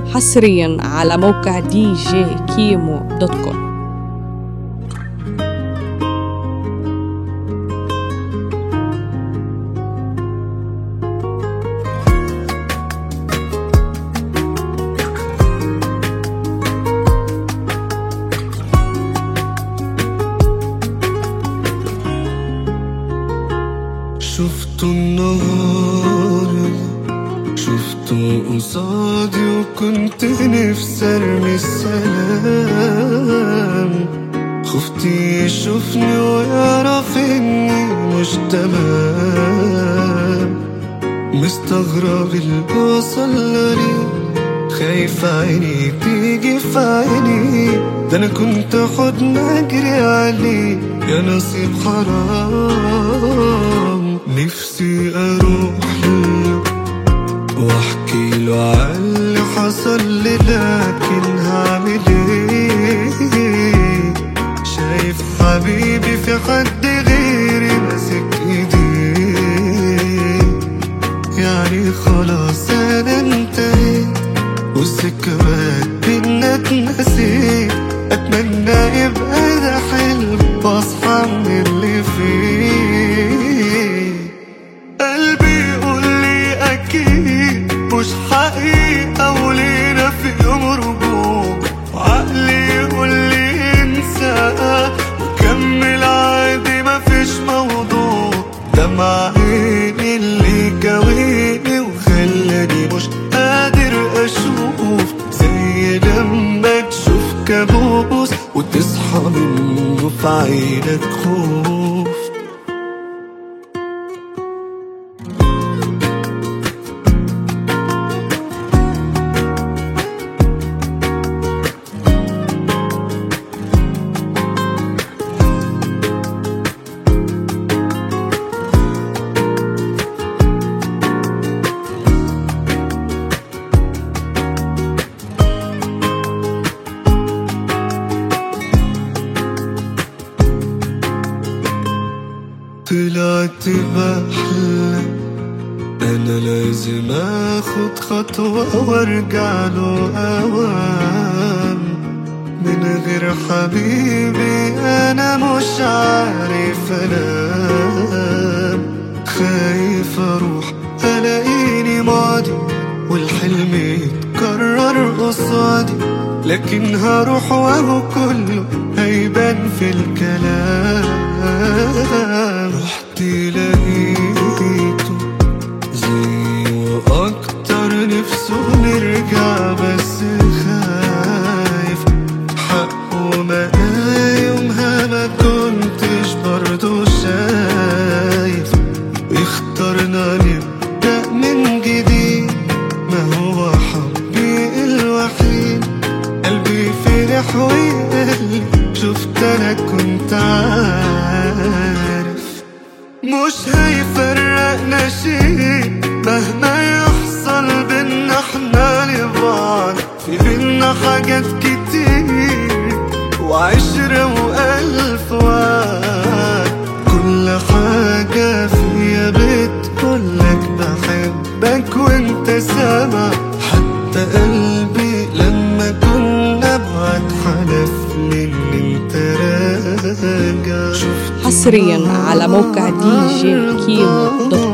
حصريا على موقع دي جي كيمو دوت كوم. شفته النهار، شفته قصادي وكنت نفسي ارمي السلام. خفت يشوفني ويعرف اني مش تمام. مستغرب اللي وصل لي، خايف عيني تيجي في عيني. ده انا كنت حضن اجري عليه، يا نصيب حرام. نفسي اروح له واحكي له على اللي حصل لي، لكن هعمل ايه؟ شايف حبيبي في حد غيري ماسك ايديه. يعني خلاص انا انتهيت والذكريات بينا اتنسيت. اتمنى يبقى ده حلم واصحى من اللي فيه. قلبي يقول لي اكيد مش حقيقة ولينا في يوم رجوع، وعقلي يقول لي انسى وكمل عادي مفيش موضوع. دمع عيني اللي كويني وخلاني مش قادر اشوف، زي لما تشوف كابوس وتصحى منه في عينك خوف. طلعت بحلم انا لازم اخد خطوة وارجع له اوام. من غير حبيبي انا مش عارف انام. خايف اروح الاقيني ماضي والحلم يتكرر قصادي، لكن هروح وهو كله هيبان في الكلام. رحت لقيته زي واكتر نفسه نرجع، بس خايف حقه ما يومها ما كنتش برضو شايف. اخترنا نبدأ من جديد، ما هو حبي الوحيد. قلبي فرح وقال شفت انا كنت عارف مش هيفرقنا شيء مهما يحصل بينا احنا لبعض. في بينا حاجات كتير وعشرة وألف وعد، كل حاجة فيا بتقولك بحبك وانت سامع. حتى قلبي لما كنا بعد حلف لي ان انت راجع. حصريا على موقع دي جي كيمو دوت كوم.